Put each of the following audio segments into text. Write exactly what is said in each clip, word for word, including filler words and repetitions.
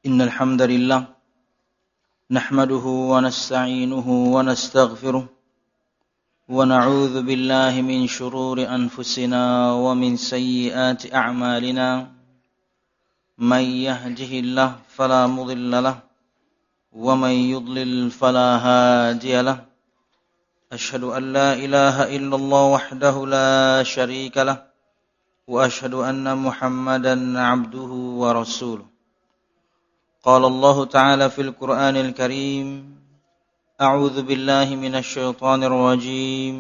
إن الحمد لله نحمده ونستعينه ونستغفره ونعوذ بالله من شرور أنفسنا ومن سيئات أعمالنا من يهده الله فلا مضل له ومن يضلل فلا هادي له أشهد أن لا إله إلا الله وحده لا شريك له وأشهد أن محمدا عبده ورسوله قال الله تعالى في القرآن الكريم أعوذ بالله من الشيطان الرجيم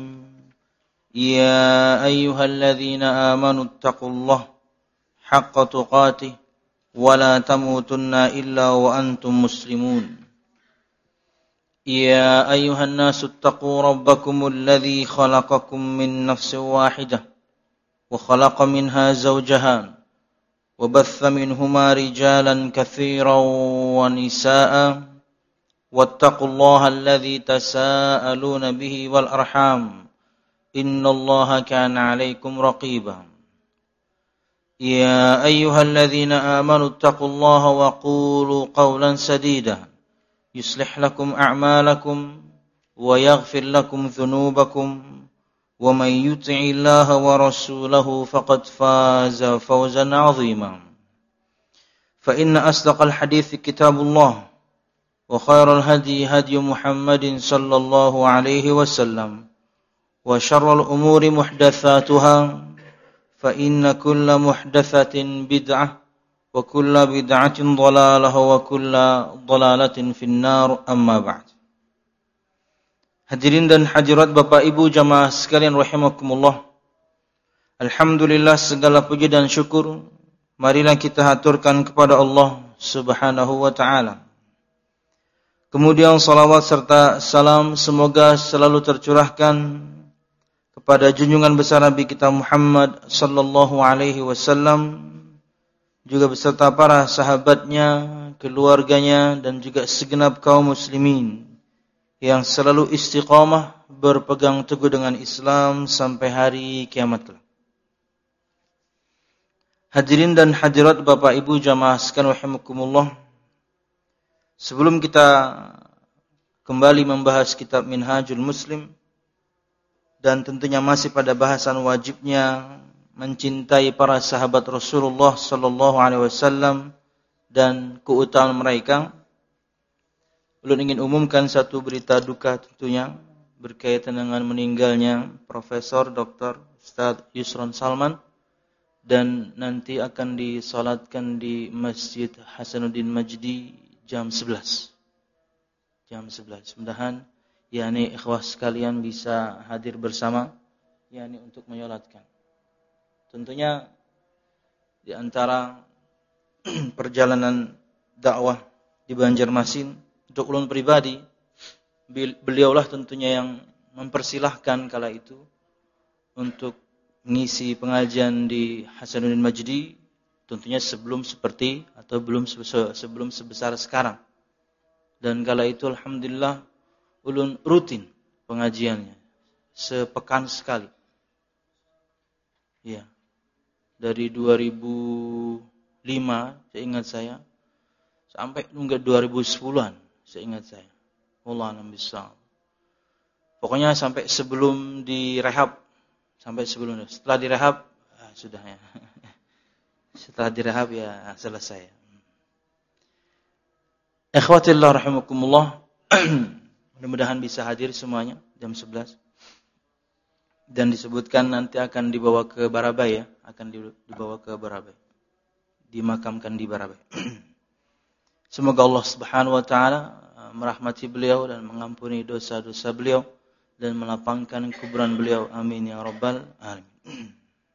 يا أيها الذين آمنوا اتقوا الله حق تقاته ولا تموتن إلا وأنتم مسلمون يا أيها الناس اتقوا ربكم الذي خلقكم من نفس واحدة وخلق منها زوجها وبث منهما رجالا كثيرا ونساء واتقوا الله الذي تساءلون به والأرحام إن الله كان عليكم رقيبا يا أيها الذين آمنوا اتقوا الله وقولوا قولا سديدا يصلح لكم أعمالكم ويغفر لكم ذنوبكم ومن يطع الله ورسوله فقد فاز فوزا عظيما فإن أصدق الحديث كتاب الله وخير الهدي هدي محمد صلى الله عليه وسلم وشر الأمور محدثاتها فإن كل محدثة بدعة وكل بدعة ضلالة وكل ضلالة في النار أما بعد. Hadirin dan hadirat Bapak Ibu jamaah sekalian rahimakumullah. Alhamdulillah segala puji dan syukur marilah kita haturkan kepada Allah Subhanahu wa taala. Kemudian salawat serta salam semoga selalu tercurahkan kepada junjungan besar Nabi kita Muhammad sallallahu alaihi wasallam juga beserta para sahabatnya, keluarganya dan juga segenap kaum muslimin yang selalu istiqamah berpegang teguh dengan Islam sampai hari kiamat kelak. Hadirin dan hadirat Bapak Ibu jamaah sekalian rahimakumullah. Sebelum kita kembali membahas kitab Minhajul Muslim dan tentunya masih pada bahasan wajibnya mencintai para sahabat Rasulullah sallallahu alaihi wasallam dan keutamaan mereka, ulun ingin umumkan satu berita duka tentunya berkaitan dengan meninggalnya Profesor Doktor Ustadz Yusron Salman dan nanti akan disolatkan di Masjid Hasanuddin Majdi jam sebelas. Jam sebelas. Mudah-mudahan yakni ikhwah sekalian bisa hadir bersama yakni untuk menyolatkan. Tentunya di antara perjalanan dakwah di Banjarmasin untuk ulun pribadi, beliaulah tentunya yang mempersilahkan kala itu untuk mengisi pengajian di Hasanuddin Majdi, tentunya sebelum seperti atau belum sebelum sebesar sekarang. Dan kala itu alhamdulillah ulun rutin pengajiannya sepekan sekali. Ya. Dari dua ribu lima saya ingat saya sampai nunggu dua ribu sepuluhan. Seingat saya. Wallahu a'lam bishawab. Pokoknya sampai sebelum direhab, sampai sebelum setelah direhab ah, sudah ya. Setelah direhab ya selesai. Ikhwatillah rahimakumullah. Mudah-mudahan bisa hadir semuanya jam sebelas. Dan disebutkan nanti akan dibawa ke Barabai ya, akan dibawa ke Barabai. Dimakamkan di Barabai. Semoga Allah Subhanahu wa taala merahmati beliau dan mengampuni dosa-dosa beliau dan melapangkan kuburan beliau. Amin ya rabbal alamin.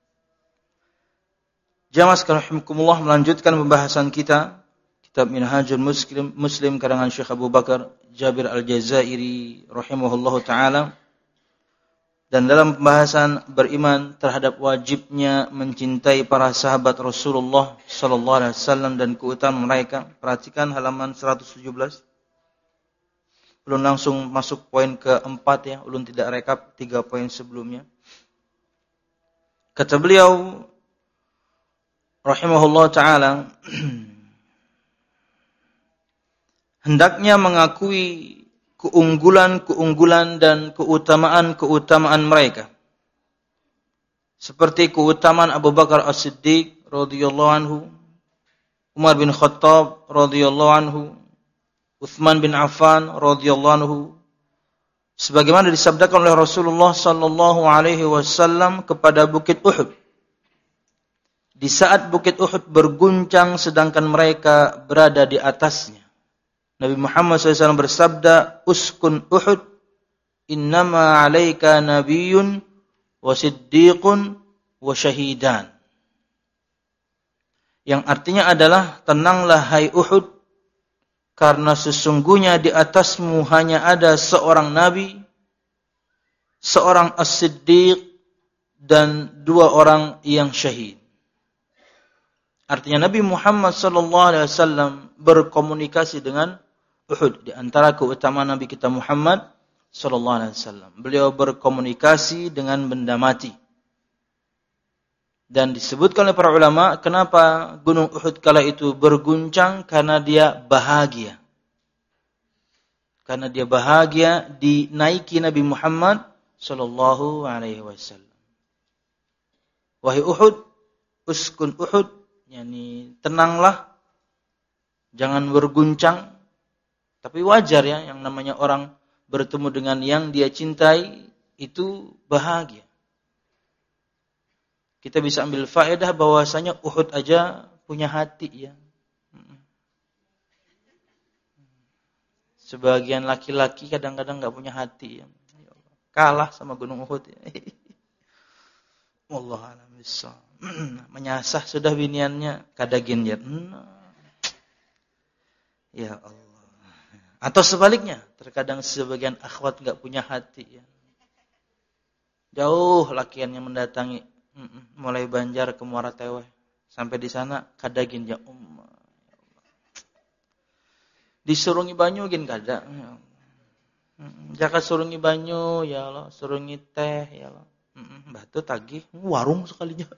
Jamaah sekalian rahimakumullah, melanjutkan pembahasan kita kitab Minhajul Muslim Muslim karangan Syekh Abu Bakar Jabir Al-Jazairi rahimahullahu taala. Dan dalam pembahasan beriman terhadap wajibnya mencintai para sahabat Rasulullah sallallahu alaihi wasallam dan keutamaan mereka, perhatikan halaman seratus tujuh belas. Ulun langsung masuk poin keempat ya, ulun tidak rekap tiga poin sebelumnya. Kata beliau rahimahullah taala hendaknya mengakui keunggulan-keunggulan dan keutamaan-keutamaan mereka. Seperti keutamaan Abu Bakar As-Siddiq radhiyallahu anhu, Umar bin Khattab radhiyallahu anhu, Utsman bin Affan radhiyallahu anhu, sebagaimana disabdakan oleh Rasulullah sallallahu alaihi wasallam kepada Bukit Uhud. Di saat Bukit Uhud berguncang sedangkan mereka berada di atasnya. Nabi Muhammad shallallahu alaihi wasallam bersabda, "Uskun Uhud, innama 'alaika nabiyyun wa siddiqun wa syahidan." Yang artinya adalah, tenanglah hai Uhud, karena sesungguhnya di atasmu hanya ada seorang nabi, seorang as-siddiq, dan dua orang yang syahid. Artinya Nabi Muhammad sallallahu alaihi wasallam berkomunikasi dengan Uhud. Di antara keutamaan Nabi kita Muhammad sallallahu alaihi wasallam, beliau berkomunikasi dengan benda mati. Dan disebutkan oleh para ulama, kenapa gunung Uhud kala itu berguncang? Karena dia bahagia. Karena dia bahagia dinaiki Nabi Muhammad sallallahu alaihi wasallam. Wahai Uhud, uskun Uhud, yakni tenanglah, jangan berguncang. Tapi wajar ya, yang namanya orang bertemu dengan yang dia cintai itu bahagia. Kita bisa ambil faedah bahwasanya Uhud aja punya hati ya. Sebagian laki-laki kadang-kadang enggak punya hati ya. Kalah sama Gunung Uhud ya. Wallahu a'lam bishawab. Menyasah sudah biniannya kadagin ya. Ya Allah. Atau sebaliknya, terkadang sebagian akhwat enggak punya hati ya. Jauh lakiannya mendatangi, mulai Banjar ke Muara Teweh, sampai di sana kadagin ya ummah. Disurungi banyu gin kada. Jaka surungi banyu ya Allah, surungi teh ya Allah. Batu tagih warung sekalinya.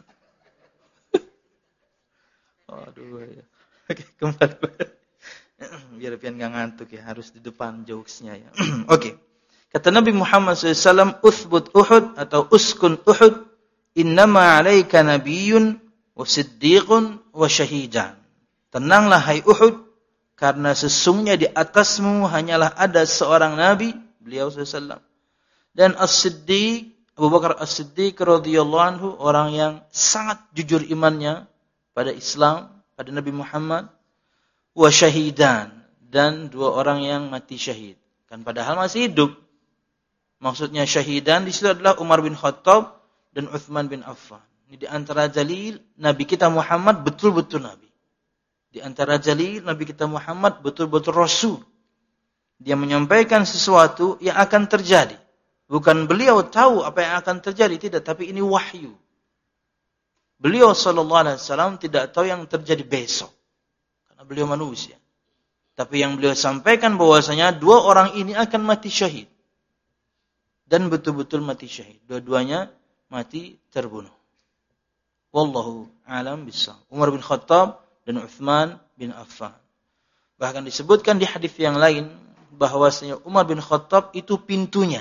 Aduh ya. Oke, kembali. Biar pian enggak ngantuk ya, harus di depan jokesnya ya. Oke. Kata Nabi Muhammad shallallahu alaihi wasallam, "Uthbut Uhud" atau "Uskun Uhud, innama 'alaika nabiyyun wa siddiqun wa syahidan." Tenanglah hai Uhud, karena sesungguhnya di atasmu hanyalah ada seorang nabi, beliau shallallahu alaihi wasallam, dan as-siddiq, Abu Bakar As-Siddiq radhiyallahu anhu, orang yang sangat jujur imannya pada Islam, pada Nabi Muhammad, wa syahidan, dan dua orang yang mati syahid. Kan padahal masih hidup. Maksudnya syahidan di situ adalah Umar bin Khattab dan Utsman bin Affan. Ini di antara jalil Nabi kita Muhammad, betul-betul Nabi. Di antara jalil Nabi kita Muhammad, betul-betul Rasul. Dia menyampaikan sesuatu yang akan terjadi. Bukan beliau tahu apa yang akan terjadi, tidak, tapi ini wahyu. Beliau sallallahu alaihi wasallam tidak tahu yang terjadi besok. Karena beliau manusia. Tapi yang beliau sampaikan bahwasanya dua orang ini akan mati syahid. Dan betul-betul mati syahid. Dua-duanya mati terbunuh. Wallahu a'lam bishawab. Umar bin Khattab dan Utsman bin Affan. Bahkan disebutkan di hadis yang lain bahwasanya Umar bin Khattab itu pintunya.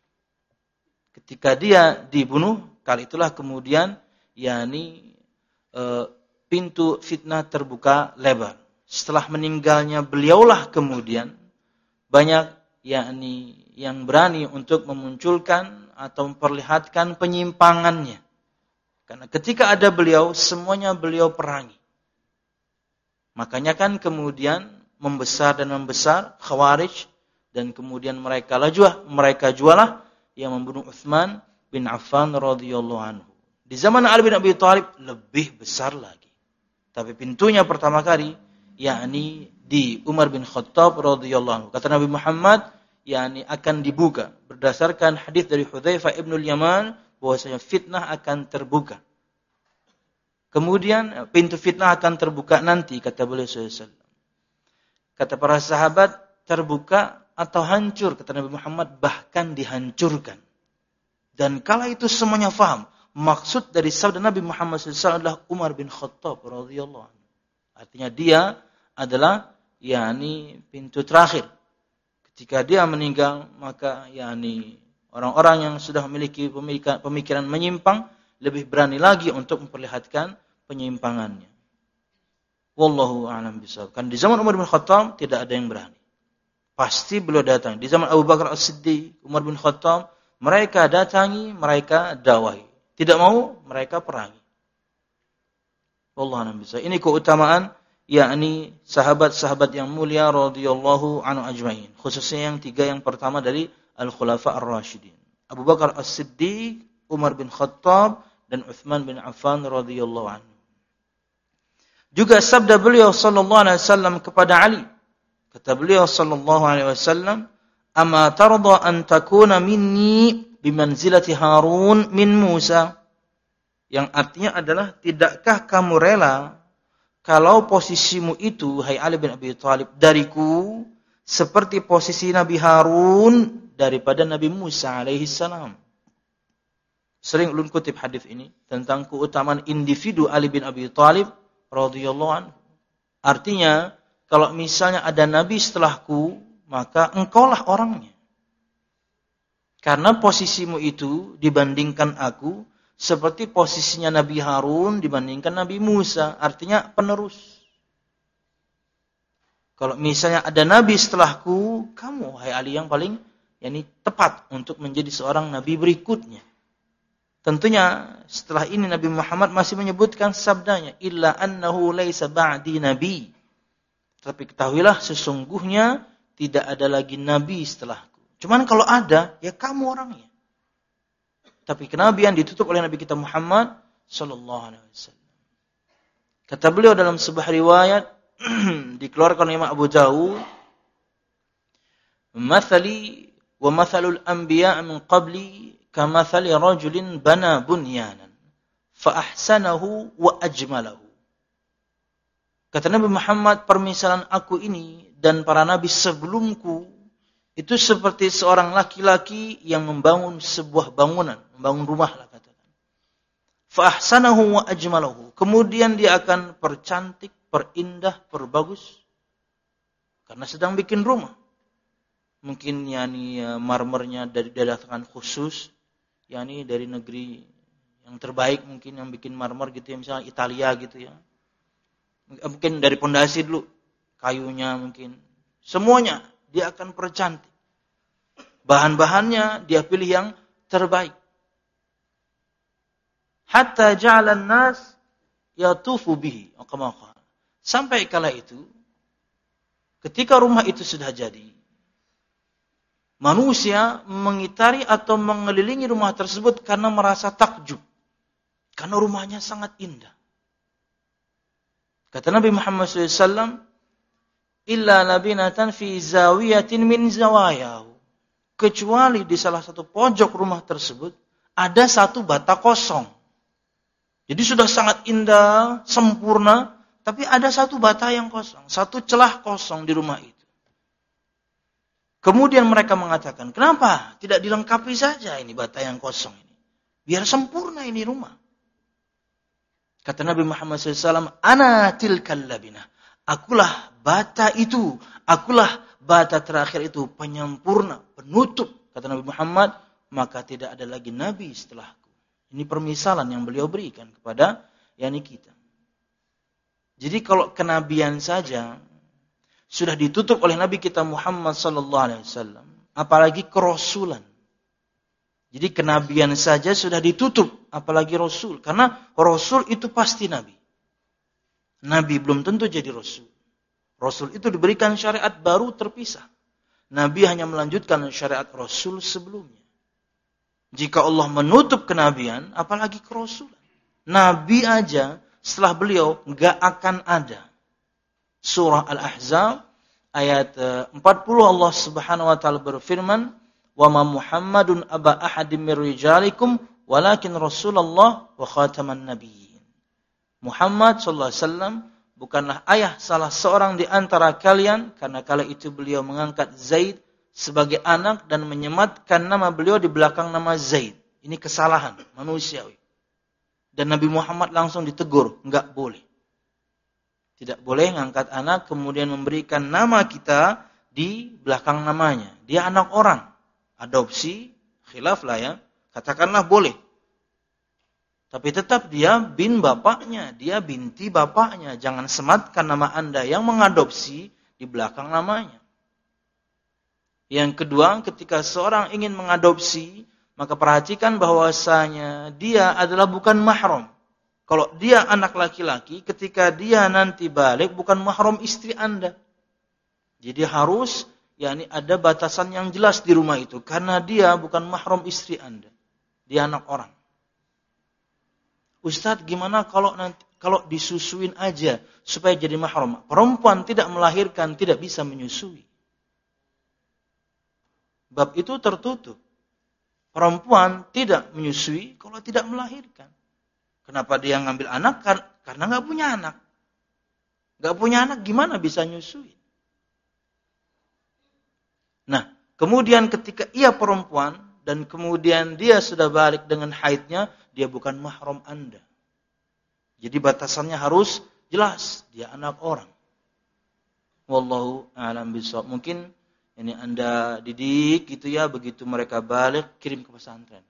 Ketika dia dibunuh, kali itulah kemudian yakni e, pintu fitnah terbuka lebar. Setelah meninggalnya beliaulah kemudian banyak yakni yang berani untuk memunculkan atau memperlihatkan penyimpangannya. Karena ketika ada beliau, semuanya beliau perangi. Makanya kan kemudian membesar dan membesar Khawarij, dan kemudian mereka lah mereka jualah yang membunuh Utsman bin Affan radhiyallahu anhu. Di zaman Ali bin Abi Thalib lebih besar lagi. Tapi pintunya pertama kali yakni di Umar bin Khattab radhiyallahu anhu. Kata Nabi Muhammad, yakni akan dibuka berdasarkan hadis dari Hudzaifah ibn al-Yaman bahwasanya fitnah akan terbuka. Kemudian pintu fitnah akan terbuka nanti, kata beliau sallallahu alaihi wasallam. Kata para sahabat, terbuka atau hancur? Kata Nabi Muhammad, bahkan dihancurkan. Dan kala itu semuanya faham. Maksud dari sabda Nabi Muhammad sallallahu alaihi wasallam adalah Umar bin Khattab radhiyallahu anhu. Artinya dia adalah yakni pintu terakhir. Ketika dia meninggal, maka yakni orang-orang yang sudah memiliki pemikiran, pemikiran menyimpang lebih berani lagi untuk memperlihatkan penyimpangannya. Wallahu a'lam bishawab. Kan di zaman Umar bin Khattab tidak ada yang berani. Pasti beliau datang. Di zaman Abu Bakar As-Siddiq, Umar bin Khattab, mereka datangi, mereka dakwahi. Tidak mau, mereka perangi. Wallahu a'lam bishawab. Ini keutamaan yakni sahabat-sahabat yang mulia radhiyallahu anhu ajmain, khususnya yang tiga yang pertama dari al-khulafa ar-rasyidin, Abu Bakar As-Siddiq, Umar bin Khattab, dan Uthman bin Affan radhiyallahu anhu. Juga sabda beliau sallallahu alaihi wasallam kepada Ali, kata beliau sallallahu alaihi wasallam, "Ama tarda an takuna minni bimanzilati Harun min Musa?" Yang artinya adalah, tidakkah kamu rela kalau posisimu itu, hai Ali bin Abi Thalib, dariku seperti posisi Nabi Harun daripada Nabi Musa alaihi salam. Sering ulun kutip hadis ini tentang keutamaan individu Ali bin Abi Thalib radhiyallahu anhu. Artinya, kalau misalnya ada nabi setelahku, maka engkaulah orangnya. Karena posisimu itu dibandingkan aku seperti posisinya Nabi Harun dibandingkan Nabi Musa. Artinya penerus. Kalau misalnya ada nabi setelahku, kamu, hai Ali, yang paling yakni tepat untuk menjadi seorang nabi berikutnya. Tentunya setelah ini Nabi Muhammad masih menyebutkan sabdanya, illa annahu laisa ba'di nabi. Tapi ketahuilah, sesungguhnya tidak ada lagi nabi setelahku. Cuman kalau ada, ya kamu orangnya. Tapi kenabian ditutup oleh Nabi kita Muhammad sallallahu alaihi wasallam. Kata beliau dalam sebuah riwayat dikeluarkan oleh Imam Abu Dawud, "Mathali wa mathalul anbiya' min qabli kamathali rajulin bana bunyanan fa ahsanahu wa ajmalahu." Kata Nabi Muhammad, permisalan aku ini dan para nabi sebelumku itu seperti seorang laki-laki yang membangun sebuah bangunan, membangun rumah lah katakan. Fa ahsanahu wa ajmalahu. Kemudian dia akan percantik, perindah, perbagus karena sedang bikin rumah. Mungkin yakni marmernya dari datangkan khusus, yakni dari negeri yang terbaik mungkin yang bikin marmer gitu ya, misalnya Italia gitu ya. Mungkin dari pondasi dulu, kayunya mungkin. Semuanya dia akan percantik. Bahan-bahannya dia pilih yang terbaik. Hatta ja'alan nas yatufu bihi. Sampai kala itu, ketika rumah itu sudah jadi, manusia mengitari atau mengelilingi rumah tersebut karena merasa takjub. Karena rumahnya sangat indah. Kata Nabi Muhammad shallallahu alaihi wasallam, illa labinatan fi zawiyatin min zawayahu. Kecuali di salah satu pojok rumah tersebut ada satu bata kosong. Jadi sudah sangat indah, sempurna, tapi ada satu bata yang kosong, satu celah kosong di rumah itu. Kemudian mereka mengatakan, kenapa tidak dilengkapi saja ini bata yang kosong ini? Biar sempurna ini rumah. Kata Nabi Muhammad shallallahu alaihi wasallam, ana tilkal labinah. Akulah bata itu, akulah bata terakhir itu, penyempurna, penutup. Kata Nabi Muhammad, maka tidak ada lagi nabi setelahku. Ini permisalan yang beliau berikan kepada yakni kita. Jadi kalau kenabian saja sudah ditutup oleh Nabi kita Muhammad sallallahu alaihi wasallam, apalagi kerasulan. Jadi kenabian saja sudah ditutup, apalagi rasul. Karena rasul itu pasti nabi. Nabi belum tentu jadi rasul. Rasul itu diberikan syariat baru terpisah. Nabi hanya melanjutkan syariat rasul sebelumnya. Jika Allah menutup kenabian, apalagi kerasulan. Nabi aja setelah beliau enggak akan ada. Surah Al-Ahzab ayat empat puluh, Allah Subhanahu wa taala berfirman, "Wa ma Muhammadun aba ahadim mir rijalikum walakin Rasulullah wa khataman nabiyyin." Muhammad sallallahu alaihi wasallam bukanlah ayah salah seorang di antara kalian, karena kala itu beliau mengangkat Zaid sebagai anak dan menyematkan nama beliau di belakang nama Zaid. Ini kesalahan manusiawi. Dan Nabi Muhammad langsung ditegur, enggak boleh. Tidak boleh ngangkat anak kemudian memberikan nama kita di belakang namanya. Dia anak orang. Adopsi, khilaf lah ya. Katakanlah boleh. Tapi tetap dia bin bapaknya. Dia binti bapaknya. Jangan sematkan nama Anda yang mengadopsi di belakang namanya. Yang kedua, ketika seorang ingin mengadopsi, maka perhatikan bahwasanya dia adalah bukan mahram. Kalau dia anak laki-laki, ketika dia nanti balik bukan mahram istri Anda. Jadi harus yakni ada batasan yang jelas di rumah itu karena dia bukan mahram istri Anda. Dia anak orang. Ustadz, gimana kalau nanti kalau disusuin aja supaya jadi mahram? Perempuan tidak melahirkan tidak bisa menyusui. Bab itu tertutup. Perempuan tidak menyusui kalau tidak melahirkan. Kenapa dia ngambil anak? Karena nggak punya anak. Nggak punya anak gimana bisa nyusui? Nah, kemudian ketika ia perempuan dan kemudian dia sudah balik dengan haidnya, dia bukan mahram Anda. Jadi batasannya harus jelas. Dia anak orang. Wallahu a'lam bishawab. Mungkin ini Anda didik gitu ya, begitu mereka balik kirim ke pesantren.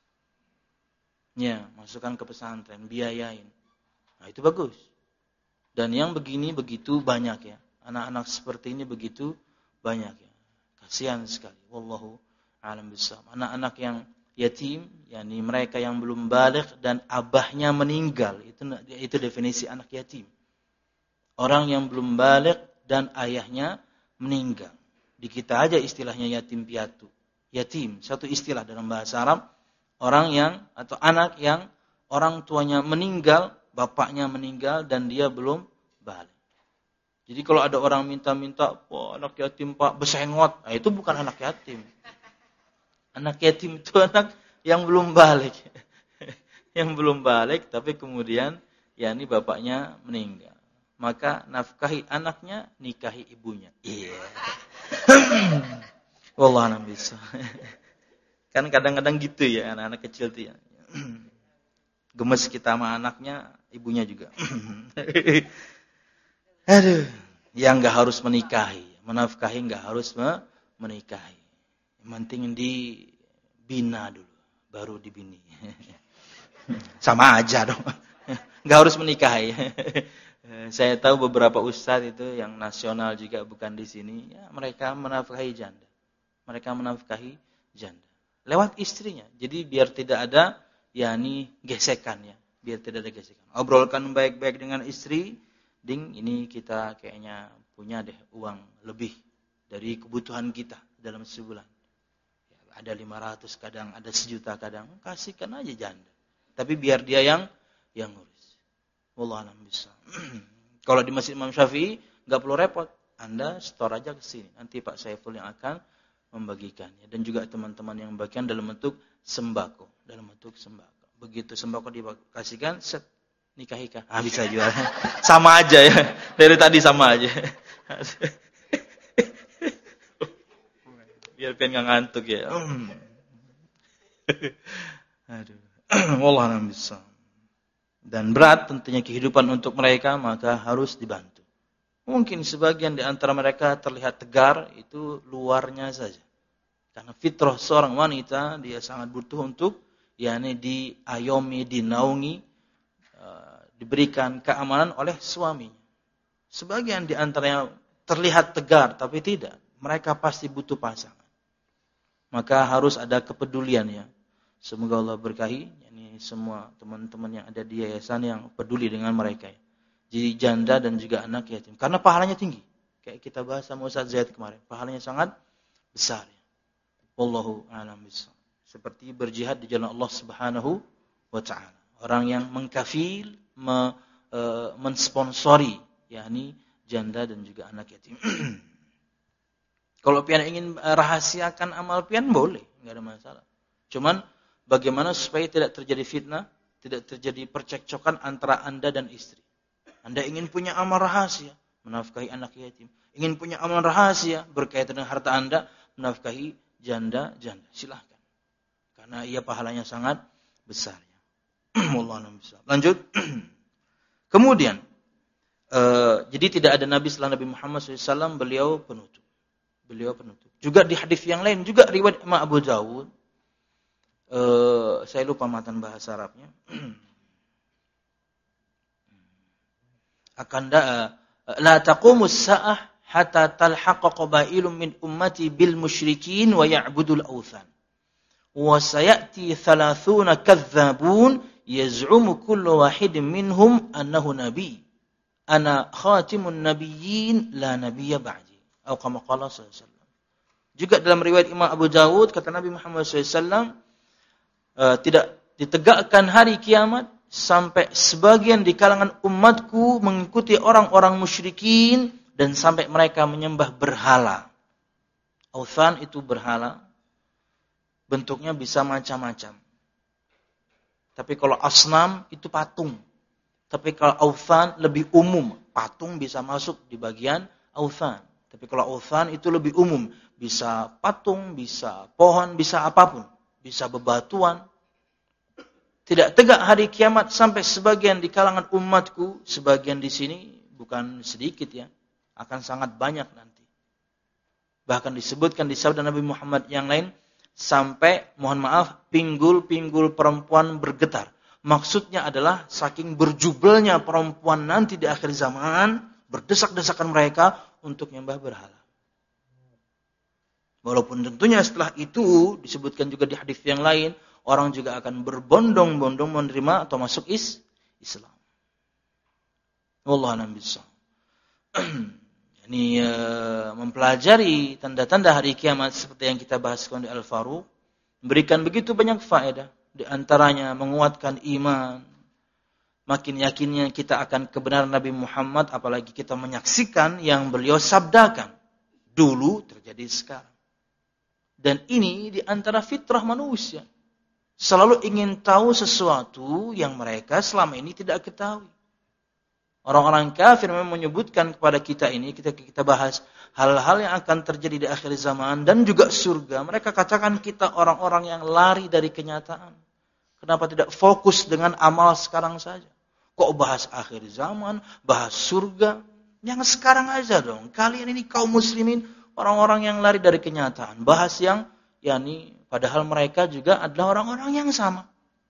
Ya, masukkan ke pesantren, biayain. Nah, itu bagus. Dan yang begini begitu banyak ya. Anak-anak seperti ini begitu banyak ya. Kasihan sekali. Wallahu a'lam bishawab. Anak-anak yang yatim, yakni mereka yang belum baligh dan abahnya meninggal, itu itu definisi anak yatim. Orang yang belum baligh dan ayahnya meninggal. Di kita aja istilahnya yatim piatu. Yatim, satu istilah dalam bahasa Arab. Orang yang atau anak yang orang tuanya meninggal, bapaknya meninggal dan dia belum balik. Jadi kalau ada orang minta-minta, wah anak yatim Pak, besengot, nah, itu bukan anak yatim. Anak yatim itu anak yang belum balik. Yang belum balik tapi kemudian ya ini bapaknya meninggal. Maka nafkahi anaknya, nikahi ibunya. Iya. Yeah. Wallahu a'lam bishawab. Kan kadang-kadang gitu ya anak-anak kecil tuh ya. Gemes kita sama anaknya, ibunya juga. Aduh, yang enggak harus menikahi, menafkahi enggak harus menikahi. Yang penting dibina dulu, baru dibini. Sama aja dong. Enggak harus menikahi. Saya tahu beberapa ustadz itu yang nasional juga bukan di sini, ya, mereka menafkahi janda. Mereka menafkahi janda. Lewat istrinya. Jadi biar tidak ada yakni gesekan ya. Biar tidak ada gesekan. Obrolkan baik-baik dengan istri, ding ini kita kayaknya punya deh uang lebih dari kebutuhan kita dalam sebulan. Ya, ada lima ratus kadang, ada sejuta kadang, kasihkan aja janda. Tapi biar dia yang yang ngurus. Wallahu a'lam bishawab. Kalau di Masjid Imam Syafi'i enggak perlu repot. Anda store aja ke sini. Nanti Pak Saiful yang akan membagikannya dan juga teman-teman yang bagian dalam bentuk sembako, dalam bentuk sembako. Begitu sembako dikasihkan, set nikahika. Ah bisa jual. Sama aja ya. Dari tadi sama aja. Biar pengen enggak ngantuk ya. Aduh. Wallahu a'lam bishawab. Dan berat tentunya kehidupan untuk mereka, maka harus dibantu. Mungkin sebagian di antara mereka terlihat tegar, itu luarnya saja. Karena fitrah seorang wanita, dia sangat butuh untuk yakni diayomi, dinaungi, uh, diberikan keamanan oleh suaminya. Sebagian di antaranya terlihat tegar, tapi tidak. Mereka pasti butuh pasangan. Maka harus ada kepedulian ya. Semoga Allah berkahi yakni semua teman-teman yang ada di yayasan yang peduli dengan mereka ya. Jadi janda dan juga anak yatim. Karena pahalanya tinggi. Kayak kita bahas sama Ustaz Zaid kemarin. Pahalanya sangat besar. Ya. Wallahu a'lam bishawab. Seperti berjihad di jalan Allah Subhanahu wa taala. Orang yang mengkafil, me, e, mensponsori yakni janda dan juga anak yatim. Kalau pian ingin rahasiakan amal pian boleh, enggak ada masalah. Cuman bagaimana supaya tidak terjadi fitnah, tidak terjadi percekcokan antara Anda dan istri. Anda ingin punya amal rahasia, menafkahi anak yatim. Ingin punya amal rahasia berkaitan dengan harta Anda, menafkahi janda-janda. Silahkan. Karena ia pahalanya sangat besar. Wallahu a'lam bishawab. Lanjut. Kemudian, Uh, jadi tidak ada Nabi setelah Nabi Muhammad shallallahu alaihi wasallam, beliau penutup. Beliau penutup. Juga di hadis yang lain, juga riwayat Imam Abu Dawud. Uh, saya lupa matan bahasa Arabnya. Akan da, la taqumus sa'ah hatta talhaqa qabailun min ummati bil musyrikin wa ya'budul awthan. Wa sayati thalathuna kadzdzabun yaz'umu kullu wahidin minhum annahu nabi. Ana khatimun nabiyyin la nabiyya ba'di. Atau kama qala sallallahu alaihi wasallam. Juga dalam riwayat Imam Abu Dawud kata Nabi Muhammad sallallahu alaihi wasallam, uh, tidak ditegakkan hari kiamat sampai sebagian di kalangan umatku mengikuti orang-orang musyrikin dan sampai mereka menyembah berhala. Authan itu berhala. Bentuknya bisa macam-macam. Tapi kalau asnam itu patung. Tapi kalau authan lebih umum. Patung bisa masuk di bagian authan. Tapi kalau authan itu lebih umum. Bisa patung, bisa pohon, bisa apapun. Bisa bebatuan. Tidak tegak hari kiamat sampai sebagian di kalangan umatku. Sebagian di sini bukan sedikit ya. Akan sangat banyak nanti. Bahkan disebutkan di sabda Nabi Muhammad yang lain. Sampai, mohon maaf, pinggul-pinggul perempuan bergetar. Maksudnya adalah saking berjubelnya perempuan nanti di akhir zaman, berdesak-desakan mereka untuk menyembah berhala. Walaupun tentunya setelah itu, disebutkan juga di hadis yang lain, orang juga akan berbondong-bondong menerima atau masuk is Islam. Wallahu a'lam bishawab. Ini uh, mempelajari tanda-tanda hari kiamat seperti yang kita bahaskan di Al-Faruq, memberikan begitu banyak faedah. Di antaranya menguatkan iman, makin yakinnya kita akan kebenaran Nabi Muhammad, apalagi kita menyaksikan yang beliau sabdakan dulu terjadi sekarang. Dan ini di antara fitrah manusia, selalu ingin tahu sesuatu yang mereka selama ini tidak ketahui. Orang-orang kafir memang menyebutkan kepada kita ini, kita kita bahas hal-hal yang akan terjadi di akhir zaman dan juga surga. Mereka katakan kita orang-orang yang lari dari kenyataan. Kenapa tidak fokus dengan amal sekarang saja? Kok bahas akhir zaman, bahas surga? Yang sekarang aja dong. Kalian ini kaum muslimin, orang-orang yang lari dari kenyataan. Bahas yang, yakni padahal mereka juga adalah orang-orang yang sama.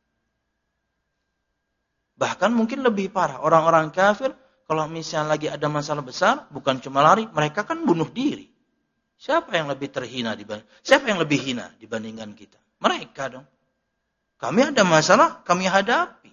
Bahkan mungkin lebih parah. Orang-orang kafir, kalau misalnya lagi ada masalah besar, bukan cuma lari, mereka kan bunuh diri. Siapa yang lebih terhina dibanding, siapa yang lebih hina dibandingkan kita? Mereka dong. Kami ada masalah, kami hadapi.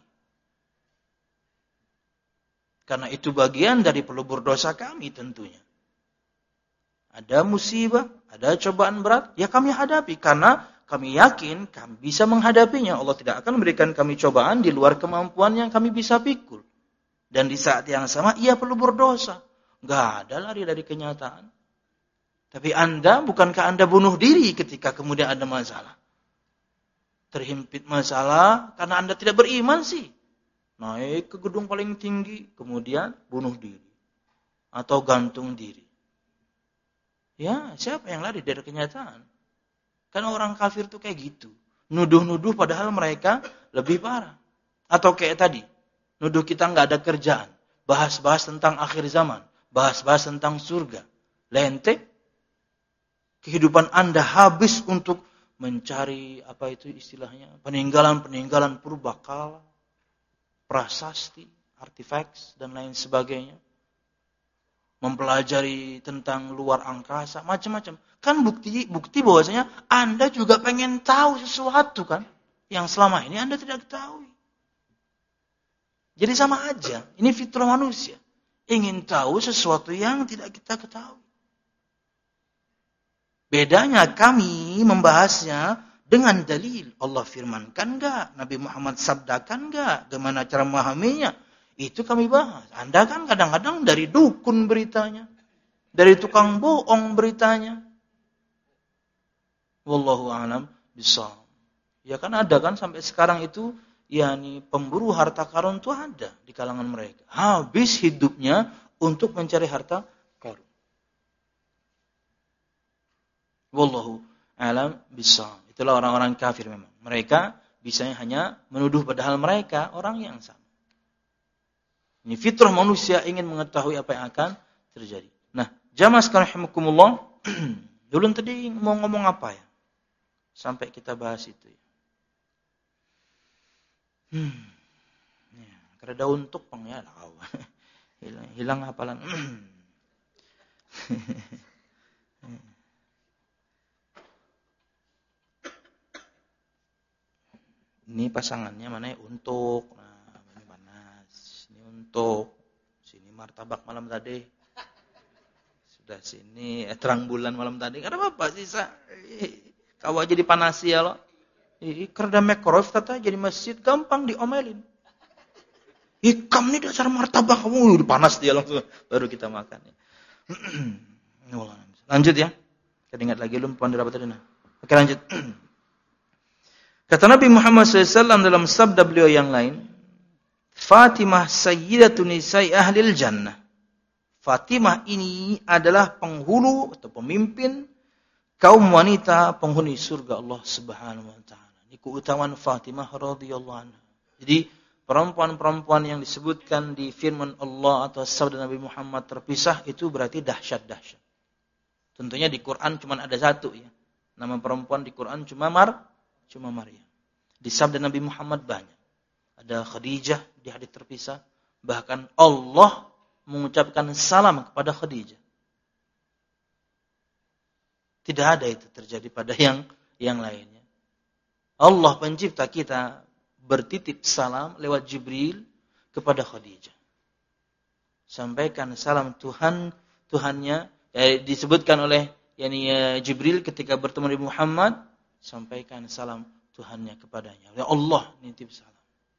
Karena itu bagian dari pelubur dosa kami tentunya. Ada musibah, ada cobaan berat, ya kami hadapi. Karena kami yakin kami bisa menghadapinya. Allah tidak akan memberikan kami cobaan di luar kemampuan yang kami bisa pikul. Dan di saat yang sama, ia pelubur dosa. Gak ada lari dari kenyataan. Tapi Anda, bukankah Anda bunuh diri ketika kemudian ada masalah? Terhimpit masalah karena Anda tidak beriman sih. Naik ke gedung paling tinggi, kemudian bunuh diri. Atau gantung diri. Ya, siapa yang lari dari kenyataan? Karena orang kafir tuh kayak gitu. Nuduh-nuduh padahal mereka lebih parah. Atau kayak tadi. Nuduh kita nggak ada kerjaan. Bahas-bahas tentang akhir zaman. Bahas-bahas tentang surga. Lente. Kehidupan Anda habis untuk mencari, apa itu istilahnya, peninggalan-peninggalan purbakala, prasasti, artifacts, dan lain sebagainya. Mempelajari tentang luar angkasa, macam-macam. Kan bukti bukti bahwasanya Anda juga pengen tahu sesuatu kan, yang selama ini Anda tidak ketahui. Jadi sama aja, ini fitrah manusia. Ingin tahu sesuatu yang tidak kita ketahui. Bedanya kami membahasnya dengan dalil. Allah firmankan enggak? Nabi Muhammad sabdakan enggak? Bagaimana cara memahaminya? Itu kami bahas. Anda kan kadang-kadang dari dukun beritanya. Dari tukang bohong beritanya. Wallahu a'lam bishawab. Ya kan ada kan sampai sekarang itu, yakni pemburu harta karun itu ada di kalangan mereka. Habis hidupnya untuk mencari harta karun. Wallahu a'lam bishawab. Itulah orang-orang kafir memang. Mereka bisanya hanya menuduh padahal mereka orang yang sama. Ini fitrah manusia ingin mengetahui apa yang akan terjadi. Nah, jamaah sekalian rahimakumullah, dulu tadi mau ngomong apa ya? Sampai kita bahas itu ya. Hmm. Ya, karena daun tupang ya lah. hilang, hilang hafalan. Ini pasangannya mana ya? Untuk. Nah, ini panas. Ini untuk. Sini martabak malam tadi. Sudah sini eh, terang bulan malam tadi. Karena apa sisa? Kau aja dipanasi ya lo. Karena microwave tata jadi masjid gampang diomelin. Ikam nih dasar martabak kamu udah panas dia langsung baru kita makan. Lanjut ya. Kita ingat lagi lu pandai apa tadi nah. Oke lanjut. Kata Nabi Muhammad shallallahu alaihi wasallam dalam sabda beliau yang lain, Fatimah sayyidatun nisa'i ahlil jannah. Fatimah ini adalah penghulu atau pemimpin kaum wanita penghuni surga Allah Subhanahu wa taala. Ini keutamaan Fatimah radhiyallahu anha. Jadi perempuan-perempuan yang disebutkan di firman Allah atau sabda Nabi Muhammad terpisah itu berarti dahsyat-dahsyat. Tentunya di Quran cuma ada satu ya. Nama perempuan di Quran cuma Mar Cuma Maryam. Di sabda Nabi Muhammad banyak. Ada Khadijah di hadits terpisah. Bahkan Allah mengucapkan salam kepada Khadijah. Tidak ada itu terjadi pada yang yang lainnya. Allah pencipta kita bertitip salam lewat Jibril kepada Khadijah. Sampaikan salam Tuhan Tuhannya eh, disebutkan oleh yakni eh, Jibril ketika bertemu Nabi Muhammad. Sampaikan salam Tuhannya kepadanya. Ya Allah nitip salam.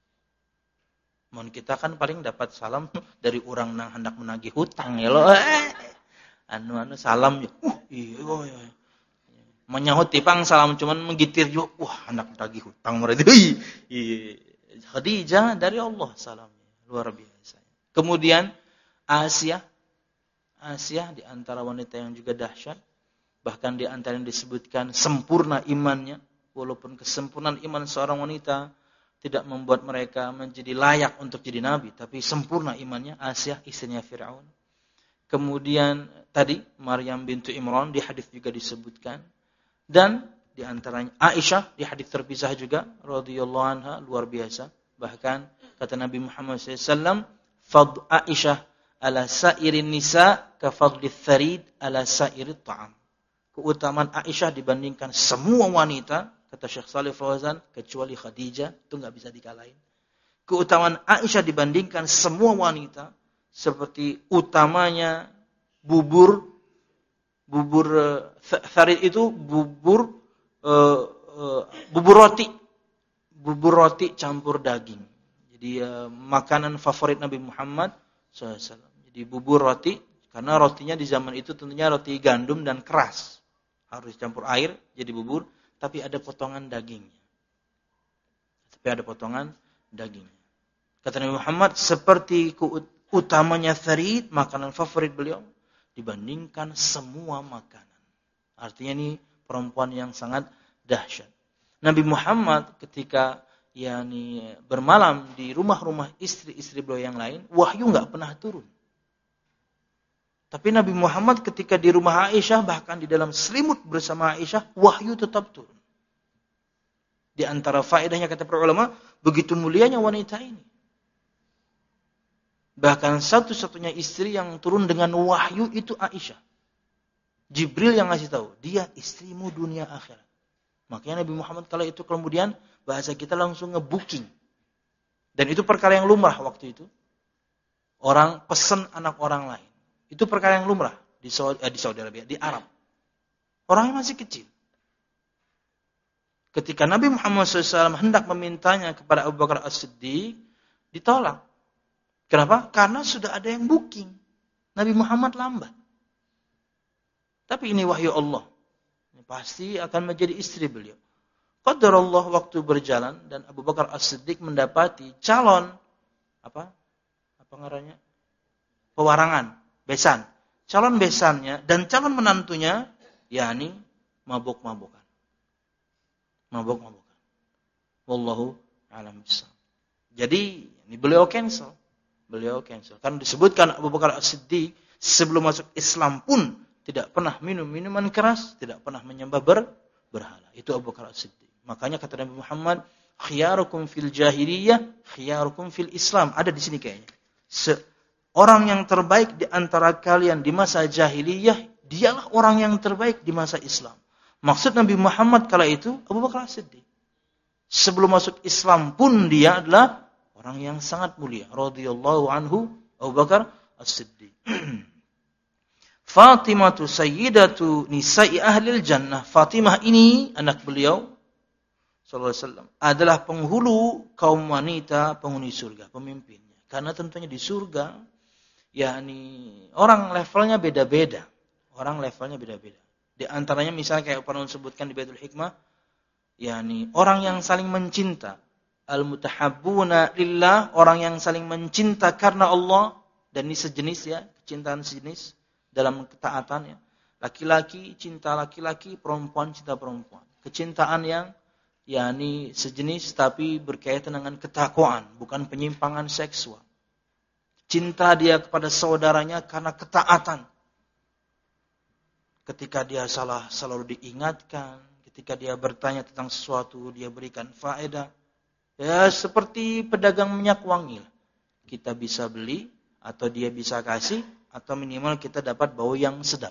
Mohon kita kan paling dapat salam dari orang yang hendak menagih hutang ya loh. Anu-anu salam ya. Uh, iya, iya. Menyahut tipang salam cuman menggitir juga. Wah, hendak menagih hutang berarti. Iya. Khadijah dari Allah salamnya. Luar biasa. Kemudian Asia. Asia di antara wanita yang juga dahsyat. Bahkan di antara yang disebutkan sempurna imannya. Walaupun kesempurnaan iman seorang wanita tidak membuat mereka menjadi layak untuk jadi nabi. Tapi sempurna imannya. Asia istrinya Fir'aun. Kemudian tadi Maryam bintu Imran di hadis juga disebutkan. Dan di antaranya Aisyah di hadis terpisah juga. Radhiyallahu anha luar biasa. Bahkan kata Nabi Muhammad shallallahu alaihi wasallam. Fadl Aisyah ala sa'irin nisa ka fadlith tharid ala sa'irit ta'am. Keutamaan Aisyah dibandingkan semua wanita, kata Syekh Shalih Fauzan, kecuali Khadijah, itu enggak bisa dikalahin. Keutamaan Aisyah dibandingkan semua wanita, seperti utamanya bubur, bubur, tharid itu bubur, uh, uh, bubur roti, bubur roti campur daging. Jadi uh, makanan favorit Nabi Muhammad shallallahu alaihi wasallam. Jadi bubur roti, karena rotinya di zaman itu tentunya roti gandum dan keras. Harus campur air jadi bubur, tapi ada potongan dagingnya. Tapi ada potongan dagingnya. Kata Nabi Muhammad, seperti utamanya tharid, makanan favorit beliau, dibandingkan semua makanan. Artinya ini perempuan yang sangat dahsyat. Nabi Muhammad ketika yakni bermalam di rumah-rumah istri-istri beliau yang lain, wahyu enggak pernah turun. Tapi Nabi Muhammad ketika di rumah Aisyah, bahkan di dalam selimut bersama Aisyah, wahyu tetap turun. Di antara faedahnya kata para ulama, begitu mulianya wanita ini. Bahkan satu-satunya istri yang turun dengan wahyu itu Aisyah. Jibril yang ngasih tahu, dia istrimu dunia akhirat. Makanya Nabi Muhammad kalau itu kemudian bahasa kita langsung nge-booking. Dan itu perkara yang lumrah waktu itu. Orang pesen anak orang lain. Itu perkara yang lumrah di Saudi, eh, di Saudi Arabia, di Arab. Orangnya masih kecil. Ketika Nabi Muhammad shallallahu alaihi wasallam hendak memintanya kepada Abu Bakar As-Siddiq, ditolak. Kenapa? Karena sudah ada yang booking. Nabi Muhammad lambat. Tapi ini wahyu Allah. Ini pasti akan menjadi istri beliau. Qadarullah waktu berjalan dan Abu Bakar As-Siddiq mendapati calon apa? Apa ngarannya? Pewarangan, besan. Calon besannya dan calon menantunya yakni mabuk-mabukan. Mabuk-mabukan. Wallahu a'lam bishawab. Jadi ini beliau cancel. beliau cancel. Karena disebutkan Abu Bakar As-Siddiq sebelum masuk Islam pun tidak pernah minum minuman keras, tidak pernah menyembah ber, berhala. Itu Abu Bakar As-Siddiq. Makanya kata Nabi Muhammad, khiyarukum fil jahiliyah, khiyarukum fil Islam. Ada di sini kayaknya. Se- orang yang terbaik di antara kalian di masa jahiliyah, dialah orang yang terbaik di masa Islam. Maksud Nabi Muhammad kala itu Abu Bakar As-Siddiq. Sebelum masuk Islam pun dia adalah orang yang sangat mulia. Radhiyallahu anhu Abu Bakar As-Siddiq. Fatimah tu sayyidatu nisa'i ahlil jannah. Fatimah ini anak beliau sallallahu alaihi wasallam adalah penghulu kaum wanita penghuni surga, pemimpinnya. Karena tentunya di surga yakni orang levelnya beda-beda. Orang levelnya beda-beda. Di antaranya misalnya kayak pernah disebutkan di Baitul Hikmah, yakni orang yang saling mencinta, al-mutahabbuna lillah, orang yang saling mencinta karena Allah, dan ini sejenis ya, kecintaan sejenis dalam ketaatan ya. Laki-laki cinta laki-laki, perempuan cinta perempuan. Kecintaan yang yakni sejenis tapi berkaitan dengan ketakwaan, bukan penyimpangan seksual. Cinta dia kepada saudaranya karena ketaatan. Ketika dia salah selalu diingatkan, ketika dia bertanya tentang sesuatu dia berikan faedah. Ya seperti pedagang minyak wangi. Kita bisa beli atau dia bisa kasih atau minimal kita dapat bau yang sedap.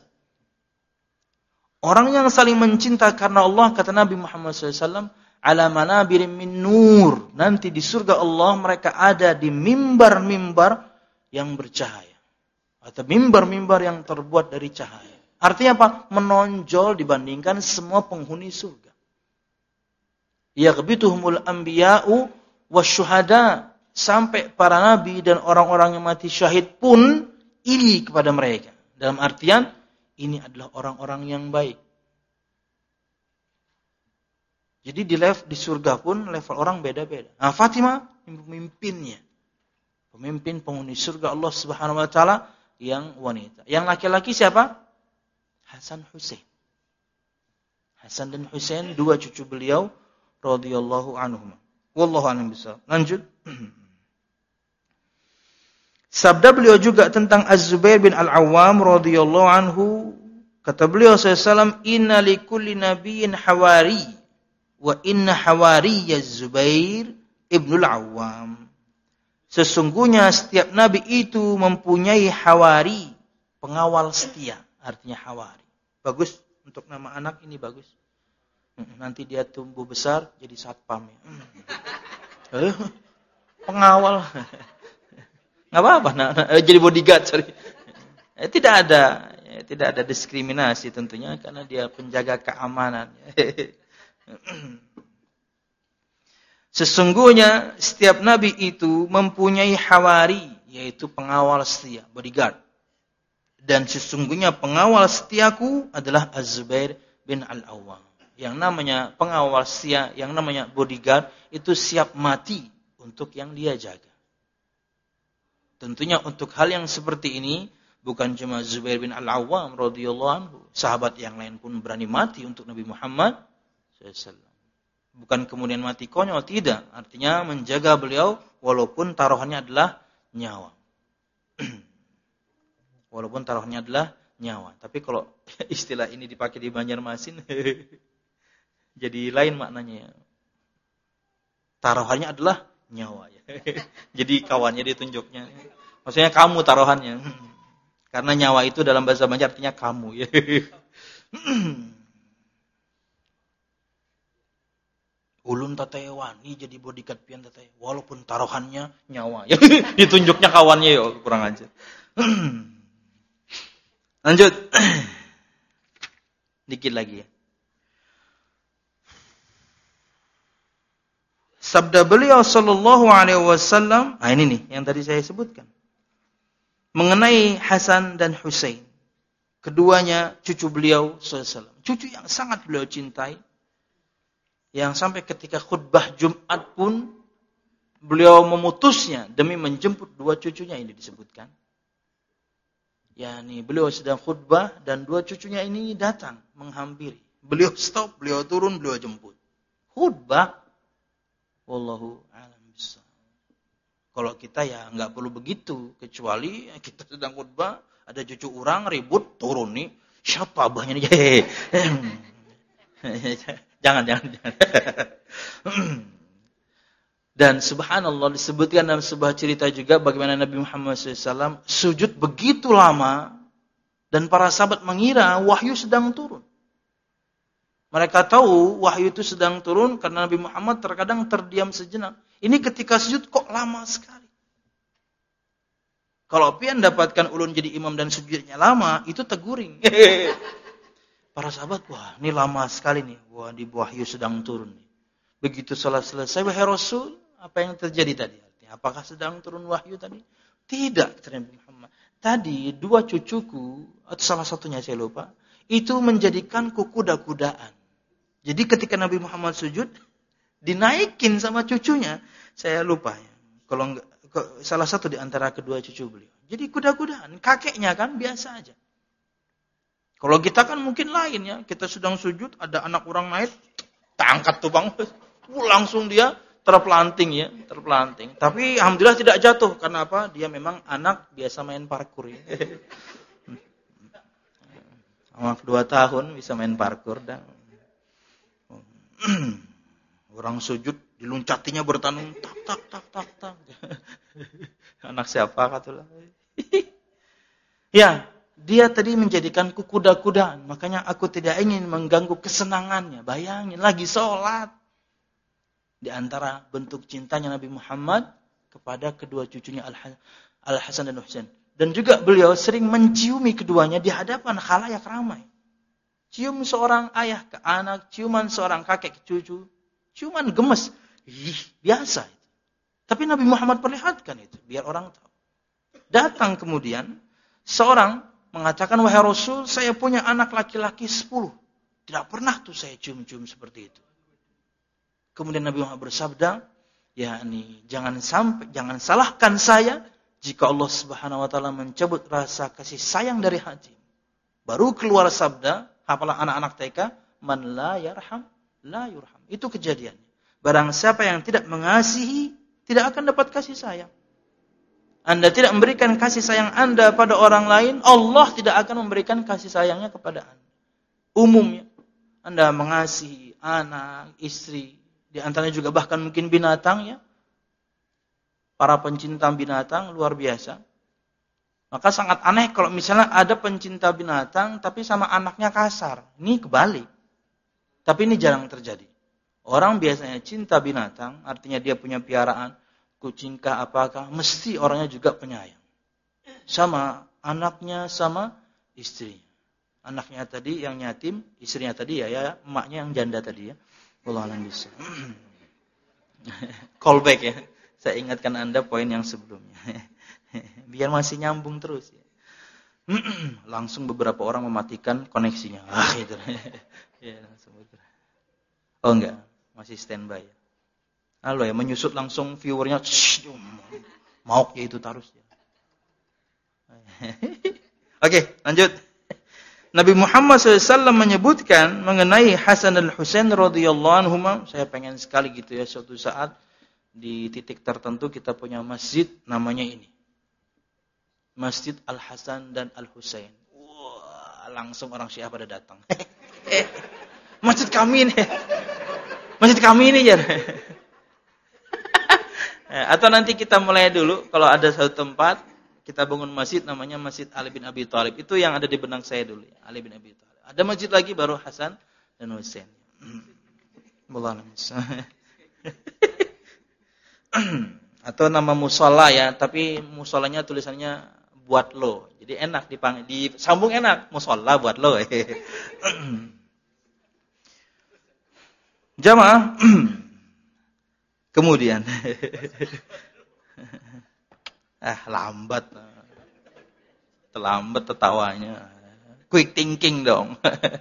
Orang yang saling mencinta karena Allah, kata Nabi Muhammad shallallahu alaihi wasallam, ala manabirin min nur. Nanti di surga Allah mereka ada di mimbar-mimbar yang bercahaya. Atau mimbar-mimbar yang terbuat dari cahaya. Artinya apa? Menonjol dibandingkan semua penghuni surga. Yaghbituhumul anbiya'u wasyuhada. Sampai para nabi dan orang-orang yang mati syahid pun iri kepada mereka. Dalam artian, ini adalah orang-orang yang baik. Jadi di level di surga pun level orang beda-beda. Nah, Fatimah pemimpinnya. Pemimpin penghuni surga Allah Subhanahu wa taala yang wanita. Yang laki-laki siapa? Hasan Husain. Hasan dan Husain dua cucu beliau radhiyallahu anhum. Wallahu a'lam bishawab. Lanjut. Sabda beliau juga tentang Az-Zubair bin Al-Awwam radhiyallahu anhu, kata beliau sallallahu alaihi wasallam, inna likulli nabiyyin hawari wa inna hawariya Az-Zubair ibn Al-Awwam. Sesungguhnya setiap nabi itu mempunyai hawari, pengawal setia, artinya hawari. Bagus untuk nama anak ini bagus. Nanti dia tumbuh besar jadi satpam ya. Pengawal. Enggak apa-apa, nah, nah, jadi bodyguard, sorry. Eh, tidak ada, ya, tidak ada diskriminasi tentunya karena dia penjaga keamanan. Sesungguhnya setiap nabi itu mempunyai hawari, yaitu pengawal setia, bodyguard. Dan sesungguhnya pengawal setiaku adalah Az-Zubair bin Al-Awwam. Yang namanya pengawal setia, yang namanya bodyguard, itu siap mati untuk yang dia jaga. Tentunya untuk hal yang seperti ini, bukan cuma Zubair bin Al-Awwam radhiyallahu anhu, sahabat yang lain pun berani mati untuk Nabi Muhammad shallallahu alaihi wasallam. Bukan kemudian mati konyol, tidak. Artinya menjaga beliau walaupun taruhannya adalah nyawa. Walaupun taruhannya adalah nyawa. Tapi kalau istilah ini dipakai di Banjarmasin, jadi lain maknanya. Taruhannya adalah nyawa. Jadi kawannya ditunjuknya. Maksudnya kamu taruhannya. Karena nyawa itu dalam bahasa Banjar artinya kamu. Ulun tatewan, ini jadi bodyguard pian tatay. Walaupun taruhannya nyawa. Ditunjuknya kawannya ya, kurang aja. Lanjut. Dikit lagi ya. Sabda beliau sallallahu alaihi wasallam, nah ini nih yang tadi saya sebutkan. Mengenai Hasan dan Husain. Keduanya cucu beliau sallallahu alaihi wasallam. Cucu yang sangat beliau cintai. Yang sampai ketika khutbah Jumat pun beliau memutusnya demi menjemput dua cucunya, ini disebutkan. Yani beliau sedang khutbah dan dua cucunya ini datang menghampiri. Beliau stop, beliau turun, beliau jemput. Khutbah. Wallahu a'lam bishawab. Kalau kita ya nggak perlu begitu, kecuali kita sedang khutbah, ada cucu orang ribut, turun nih, siapa abahnya nih? jangan, jangan, jangan. Dan subhanallah disebutkan dalam sebuah cerita juga bagaimana Nabi Muhammad shallallahu alaihi wasallam sujud begitu lama dan para sahabat mengira wahyu sedang turun. Mereka tahu wahyu itu sedang turun karena Nabi Muhammad terkadang terdiam sejenak. Ini ketika sujud kok lama sekali. Kalau pian dapatkan ulun jadi imam dan sujudnya lama, itu teguring. Para sahabat, wah ini lama sekali nih. Wah di wahyu sedang turun nih. Begitu salat selesai, wahai Rasul, apa yang terjadi tadi? Apakah sedang turun wahyu tadi? Tidak, kata Nabi Muhammad. Tadi dua cucuku, atau salah satunya saya lupa, itu menjadikanku kuda-kudaan. Jadi ketika Nabi Muhammad sujud, dinaikin sama cucunya. Saya lupa ya. Kalau enggak, salah satu di antara kedua cucu beliau. Jadi kuda-kudaan. Kakeknya kan biasa aja. Kalau kita kan mungkin lain ya. Kita sedang sujud, ada anak orang naik, tak angkat tuh bang. Langsung dia terpelanting ya. Terpelanting. Tapi alhamdulillah tidak jatuh. Karena apa? Dia memang anak biasa main parkur ya. Anak dua tahun bisa main parkur. Dan orang sujud diluncatinya bertanung tak tak tak tak tak. Anak siapa katalah. Ya, dia tadi menjadikanku kuda-kudaan, makanya aku tidak ingin mengganggu kesenangannya. Bayangin lagi sholat. Di antara bentuk cintanya Nabi Muhammad kepada kedua cucunya Al-Hasan dan Husain. Dan juga beliau sering menciumi keduanya di hadapan khalayak ramai. Cium seorang ayah ke anak, ciuman seorang kakek ke cucu. Ciuman gemes. Ih, biasa. Tapi Nabi Muhammad perlihatkan itu, biar orang tahu. Datang kemudian, seorang mengatakan, wahai Rasul, saya punya anak laki-laki sepuluh. Tidak pernah tuh saya cium-cium seperti itu. Kemudian Nabi Muhammad bersabda, ya ini jangan sampai, jangan salahkan saya, jika Allah Subhanahu Wa Taala mencabut rasa kasih sayang dari hati. Baru keluar sabda, apalah anak-anak T K, man la yarham, la yurham. Itu kejadiannya. Barang siapa yang tidak mengasihi, tidak akan dapat kasih sayang. Anda tidak memberikan kasih sayang Anda pada orang lain, Allah tidak akan memberikan kasih sayangnya kepada Anda. Umumnya, Anda mengasihi anak, istri, di antaranya juga bahkan mungkin binatang ya. Para pencinta binatang luar biasa. Maka sangat aneh kalau misalnya ada pencinta binatang tapi sama anaknya kasar. Ini kebalik. Tapi ini jarang terjadi. Orang biasanya cinta binatang, artinya dia punya piaraan, kucing kah apakah, mesti orangnya juga penyayang. Sama anaknya, sama istrinya. Anaknya tadi yang yatim, istrinya tadi ya, ya emaknya yang janda tadi ya. Wallahu a'lam bishawab. Call back ya. Saya ingatkan Anda poin yang sebelumnya. Biar masih nyambung terus ya. Langsung beberapa orang mematikan koneksinya. Ah itu. Ya, langsung betul. Oh enggak, masih standby ya. Halo ya, menyusut langsung viewernya. Mauknya itu terus ya. Oke, lanjut. Nabi Muhammad shallallahu alaihi wasallam menyebutkan mengenai Hasan dan Husain radhiyallahu anhuma. Saya pengen sekali gitu ya, suatu saat di titik tertentu kita punya masjid namanya ini. Masjid Al-Hasan dan Al-Husain. Wah, langsung orang Syiah pada datang. Masjid kami ini. Masjid kami ini ya. Atau nanti kita mulai dulu kalau ada satu tempat kita bangun masjid namanya Masjid Ali bin Abi Thalib. Itu yang ada di benak saya dulu ya, Ali bin Abi Thalib. Ada masjid lagi baru Hasan dan Husain. Wallahu a'lam. Atau nama musola ya, tapi musolanya tulisannya buat lo. Jadi enak dipanggil, disambung enak, musola buat lo. Jamaah. Kemudian ah lambat. Terlambat tertawanya. Quick thinking dong.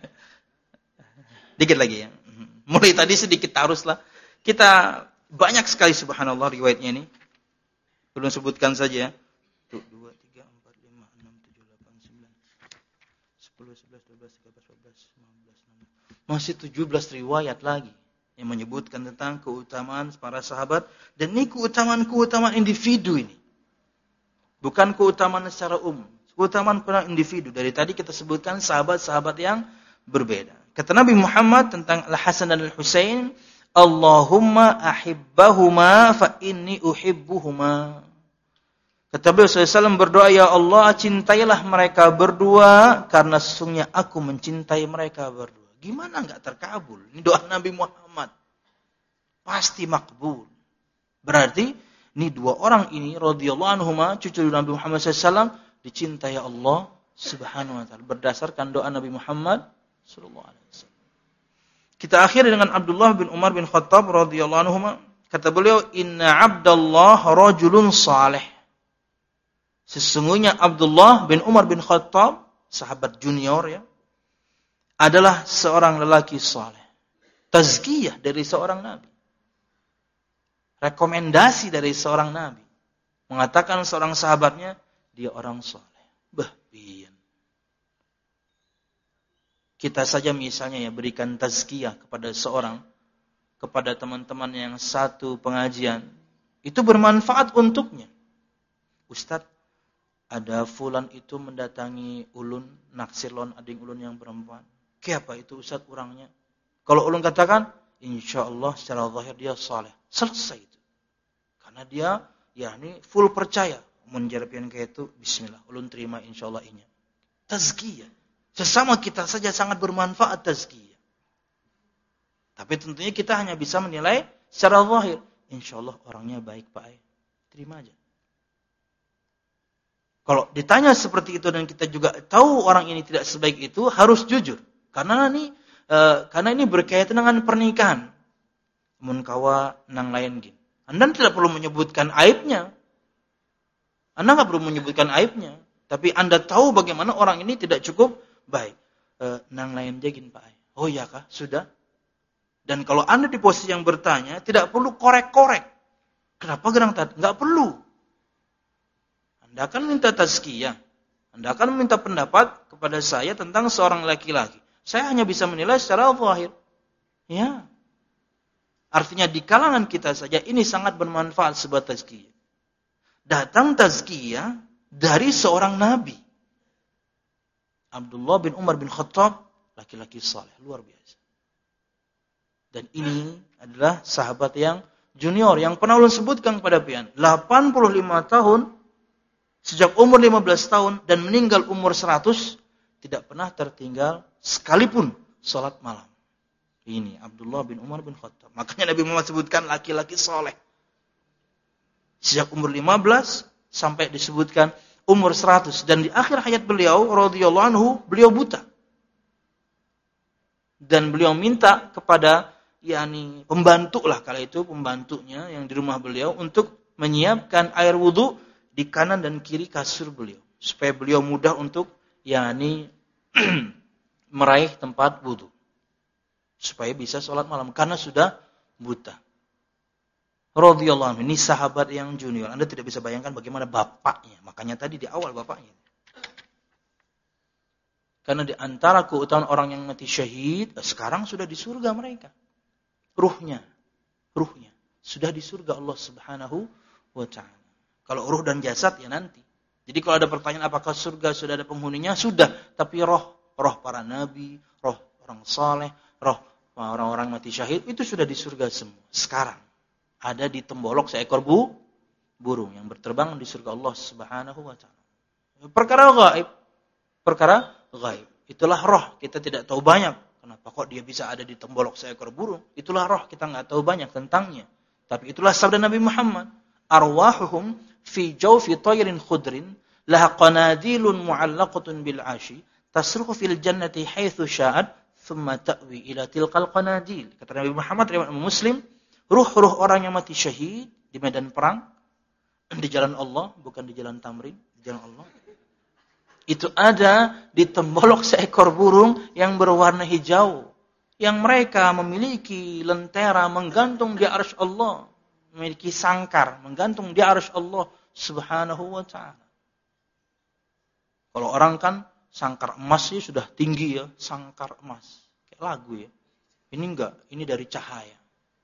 Dikit lagi ya. Mulai tadi sedikit taruslah. Kita banyak sekali subhanallah riwayatnya ini. Belum sebutkan saja. satu, dua, tiga, empat, lima, enam, tujuh, delapan, sembilan, sepuluh, sebelas, dua belas, tiga belas, empat belas, lima belas, enam belas. Masih tujuh belas riwayat lagi. yang menyebutkan tentang keutamaan para sahabat, dan ini keutamaan-keutamaan individu ini. Bukan keutamaan secara umum, keutamaan para individu. Dari tadi kita sebutkan sahabat-sahabat yang berbeda. Kata Nabi Muhammad tentang Al-Hasan dan Al-Husain, Allahumma ahibbahuma fa inni uhibbuhuma. Kata Nabi shallallahu alaihi wasallam berdoa, ya Allah, cintailah mereka berdua karena sesungguhnya aku mencintai mereka berdua. Gimana enggak terkabul? Ini doa Nabi Muhammad. Pasti makbul. Berarti ini dua orang ini radhiyallahu anhuma, cucu Nabi Muhammad shallallahu alaihi wasallam, dicintai Allah Subhanahu wa taala berdasarkan doa Nabi Muhammad sallallahu alaihi wasallam. Kita akhiri dengan Abdullah bin Umar bin Khattab radhiyallahu anhuma. Kata beliau, "Inna Abdullah rajulun salih." Sesungguhnya Abdullah bin Umar bin Khattab, sahabat junior ya, adalah seorang lelaki saleh. Tazkiyah dari seorang nabi. Rekomendasi dari seorang nabi. Mengatakan seorang sahabatnya, dia orang saleh. Bah, bian. Kita saja misalnya ya berikan tazkiyah kepada seorang, kepada teman-teman yang satu pengajian, itu bermanfaat untuknya. Ustadz, ada fulan itu mendatangi ulun, naksir lon ading ulun yang perempuan. Kenapa itu Ustadz orangnya? Kalau ulun katakan, insya Allah secara zahir dia saleh. Selesai itu. Karena dia ya ini full percaya. Menjarap yang kayak itu, bismillah. Ulun terima insya Allah inya. Tazkiyah. Sesama kita saja sangat bermanfaat tazkiyah. Tapi tentunya kita hanya bisa menilai secara zahir. Insya Allah orangnya baik Pak Ay. Terima aja. Kalau ditanya seperti itu dan kita juga tahu orang ini tidak sebaik itu, harus jujur. Karena ini e, karena ini berkaitan dengan pernikahan. Mun kawa nang lain gin. Anda tidak perlu menyebutkan aibnya. Anda enggak perlu menyebutkan aibnya, tapi Anda tahu bagaimana orang ini tidak cukup baik. E, nang lain jagin Pak Ay. Oh iya kah? Sudah. Dan kalau Anda di posisi yang bertanya, tidak perlu korek-korek. Kenapa gerang tadi? Enggak perlu. Anda akan minta tazkiyah. Anda akan minta pendapat kepada saya tentang seorang laki-laki. Saya hanya bisa menilai secara zahir. Ya. Artinya di kalangan kita saja ini sangat bermanfaat sebuah tazkiyah. Datang tazkiyah dari seorang nabi. Abdullah bin Umar bin Khattab, laki-laki saleh, luar biasa. Dan ini adalah sahabat yang junior yang pernah ulun sebutkan kepada pian, delapan puluh lima tahun sejak umur lima belas tahun dan meninggal umur seratus, tidak pernah tertinggal sekalipun salat malam. Ini Abdullah bin Umar bin Khattab. Makanya Nabi Muhammad sebutkan laki-laki soleh. Sejak umur lima belas sampai disebutkan umur seratus. Dan di akhir hayat beliau, radhiyallahu anhu, beliau buta. Dan beliau minta kepada yakni pembantu lah kala itu, pembantunya yang di rumah beliau untuk menyiapkan air wudu di kanan dan kiri kasur beliau. Supaya beliau mudah untuk yakni meraih tempat wudu. Supaya bisa sholat malam. Karena sudah buta. Radhiyallahu anhu. Ini sahabat yang junior. Anda tidak bisa bayangkan bagaimana bapaknya. Makanya tadi di awal bapaknya. Karena di antara keutamaan orang yang mati syahid, sekarang sudah di surga mereka. Ruhnya. Ruhnya. Sudah di surga Allah subhanahu wa ta'ala. Kalau ruh dan jasad ya nanti. Jadi kalau ada pertanyaan apakah surga sudah ada penghuninya? Sudah. Tapi roh. Roh para nabi. Roh orang saleh. Roh orang-orang mati syahid itu sudah di surga semua. Sekarang ada di tembolok seekor bu, burung yang berterbang di surga Allah Subhanahu wa taala. Perkara gaib. Perkara gaib. Itulah roh, kita tidak tahu banyak. Kenapa kok dia bisa ada di tembolok seekor burung? Itulah roh, kita enggak tahu banyak tentangnya. Tapi itulah sabda Nabi Muhammad. Arwahuhum fi jawfi tayrin khudrin laha qanadilun mu'allaqatun bil 'ashi tasruhu fil jannati haitsu sya'at thumma ta'wi ila tilqal qanadil. Kata Nabi Muhammad riwayat Muslim, ruh-ruh orang yang mati syahid di medan perang di jalan Allah, bukan di jalan Tamrin, di jalan Allah. Itu ada di tembolok seekor burung yang berwarna hijau, yang mereka memiliki lentera menggantung di arsy Allah, memiliki sangkar menggantung di arsy Allah Subhanahu wa taala. Kalau orang kan sangkar emasnya sudah tinggi ya, sangkar emas. Kayak lagu ya. Ini enggak, ini dari cahaya.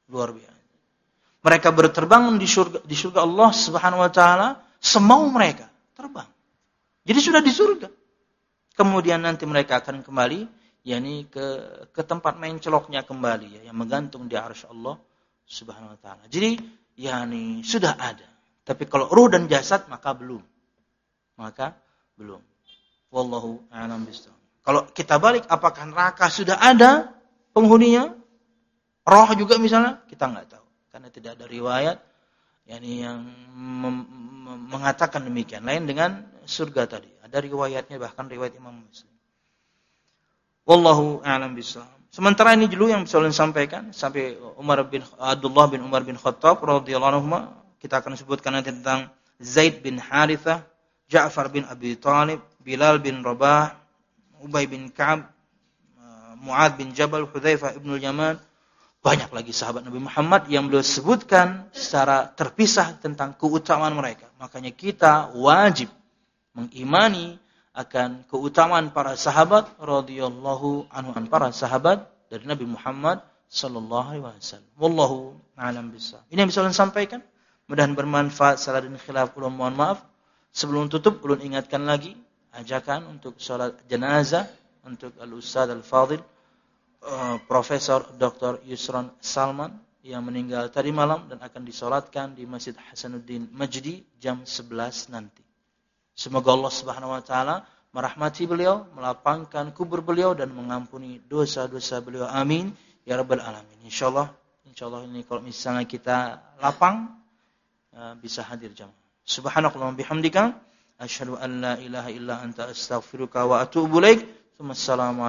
Luar biasa. Mereka berterbangan di surga, di surga Allah Subhanahu wa taala semau mereka, terbang. Jadi sudah di surga. Kemudian nanti mereka akan kembali yakni ke ke tempat main celoknya kembali ya, yang menggantung di arsy Allah Subhanahu wa taala. Jadi yakni sudah ada. Tapi kalau ruh dan jasad maka belum. Maka belum. Wallahu a'lam bishawab. Kalau kita balik apakah neraka sudah ada penghuninya? Roh juga misalnya, kita enggak tahu. Karena tidak ada riwayat yakni yang mem- mem- mengatakan demikian. Lain dengan surga tadi. Ada riwayatnya, bahkan riwayat Imam Muslim. Wallahu a'lam bishawab. Sementara ini dulu yang bisa ulun sampaikan sampai Umar bin Abdullah bin Umar bin Khattab radhiyallahu anhu, kita akan sebutkan nanti tentang Zaid bin Harithah, Ja'far bin Abi Thalib, Bilal bin Rabah, Ubay bin Ka'ab, Mu'ad bin Jabal, Hudzaifah ibn al-Yaman. Banyak lagi sahabat Nabi Muhammad yang beliau sebutkan secara terpisah tentang keutamaan mereka. Makanya kita wajib mengimani akan keutamaan para sahabat radhiyallahu anhum, para sahabat dari Nabi Muhammad sallallahu alaihi wasallam. Wallahu a'lam bishawab. Ini yang bisa ulun sampaikan. Mudah-mudahan bermanfaat. Salah dan khilaf ulun mohon maaf. Sebelum tutup ulun ingatkan lagi ajakan untuk salat jenazah untuk Al-Ustaz Al-Fadil Uh, Profesor Doktor Yusron Salman yang meninggal tadi malam dan akan disolatkan di Masjid Hasanuddin Majdi jam sebelas nanti. Semoga Allah Subhanahu wa taala merahmati beliau, melapangkan kubur beliau dan mengampuni dosa-dosa beliau. Amin ya rabbal alamin. Insyaallah, insyaallah ini kalau misalnya kita lapang uh, bisa hadir jamaah. Subhanakallahumma bihamdika asyhadu an la ilaha illa anta astaghfiruka wa atubu ilaik. Wassalamu